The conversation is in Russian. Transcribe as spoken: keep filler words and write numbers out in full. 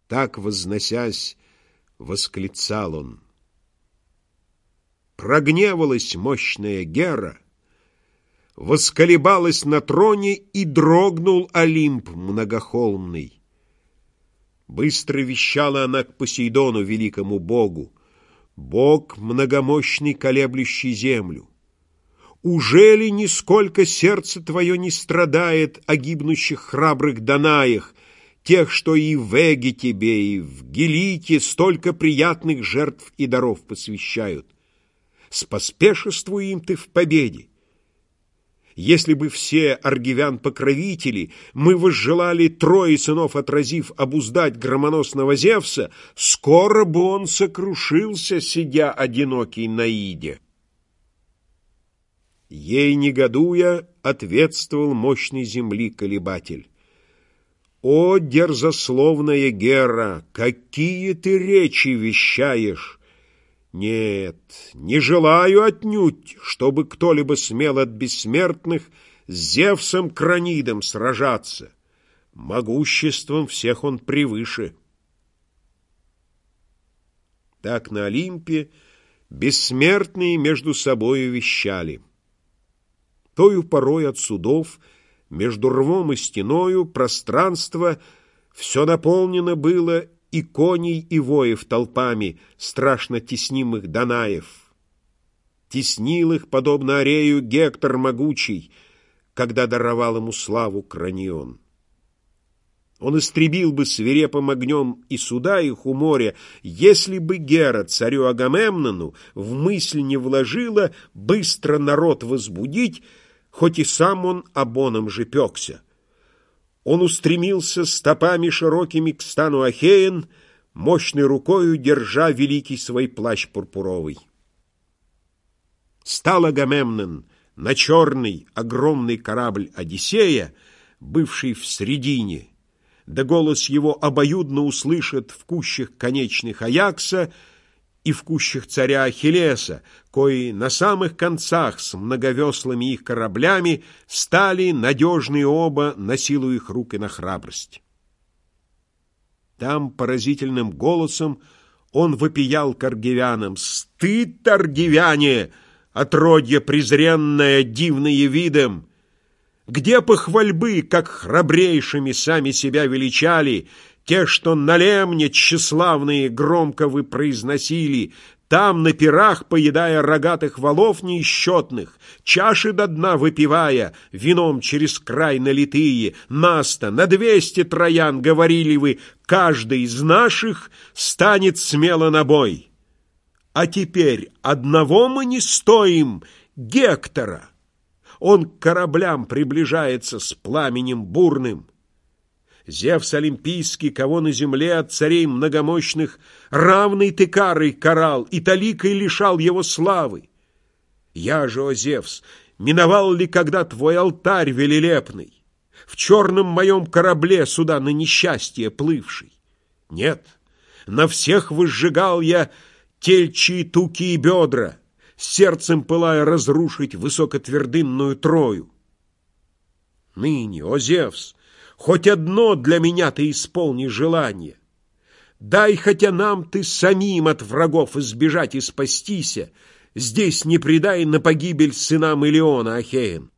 Так, возносясь, восклицал он. Прогневалась мощная Гера, восколебалась на троне, и дрогнул Олимп многохолмный. Быстро вещала она к Посейдону, великому богу: «Бог многомощный, колеблющий землю, ужели нисколько сердце твое не страдает о гибнущих храбрых Данаях, тех, что и в Эге тебе, и в Гелите столько приятных жертв и даров посвящают? Споспешествуй им ты в победе. Если бы все аргивян-покровители мы возжелали, трое сынов отразив, обуздать громоносного Зевса, скоро бы он сокрушился, сидя одинокий на Иде». Ей негодуя, ответствовал мощный земли колебатель: «О, дерзословная Гера, какие ты речи вещаешь! Нет, не желаю отнюдь, чтобы кто-либо смел от бессмертных с Зевсом Кранидом сражаться. Могуществом всех он превыше». Так на Олимпе бессмертные между собою вещали. Тою порой от судов, между рвом и стеною, пространство все наполнено было и коней, и воев толпами, страшно теснимых Данаев. Теснил их, подобно Арею, Гектор могучий, когда даровал ему славу Кранион. Он истребил бы свирепым огнем и суда их у моря, если бы Гера царю Агамемнону в мысль не вложила быстро народ возбудить, хоть и сам он обоном же пекся. Он устремился стопами широкими к стану Ахеен, мощной рукою держа великий свой плащ пурпуровый. Стал Агамемнон на черный огромный корабль Одиссея, бывший в средине, да голос его обоюдно услышат в кущах конечных Аякса и в кущах царя Ахиллеса, кои на самых концах с многовеслыми их кораблями стали надежные оба на силу их рук и на храбрость. Там поразительным голосом он вопиял к аргивянам: «Стыд, аргивяне, отродье презренное, дивное видом! Где похвальбы, как храбрейшими сами себя величали, те, что на лемне тщеславные громко вы произносили, там на пирах, поедая рогатых валов неисчетных, чаши до дна выпивая, вином через край налитые, нас-то на двести троян, говорили вы, каждый из наших станет смело на бой. А теперь одного мы не стоим, Гектора. Он к кораблям приближается с пламенем бурным. Зевс олимпийский, кого на земле от царей многомощных равный ты карой карал и таликой лишал его славы. Я же, о Зевс, миновал ли когда твой алтарь велелепный, в черном моем корабле сюда на несчастье плывший? Нет, на всех возжигал я тельчие туки и бедра, сердцем пылая разрушить высокотвердынную Трою. Ныне, о Зевс, хоть одно для меня ты исполни желание. Дай хотя нам ты самим от врагов избежать и спастися, здесь не предай на погибель сынам Илиона Ахеен.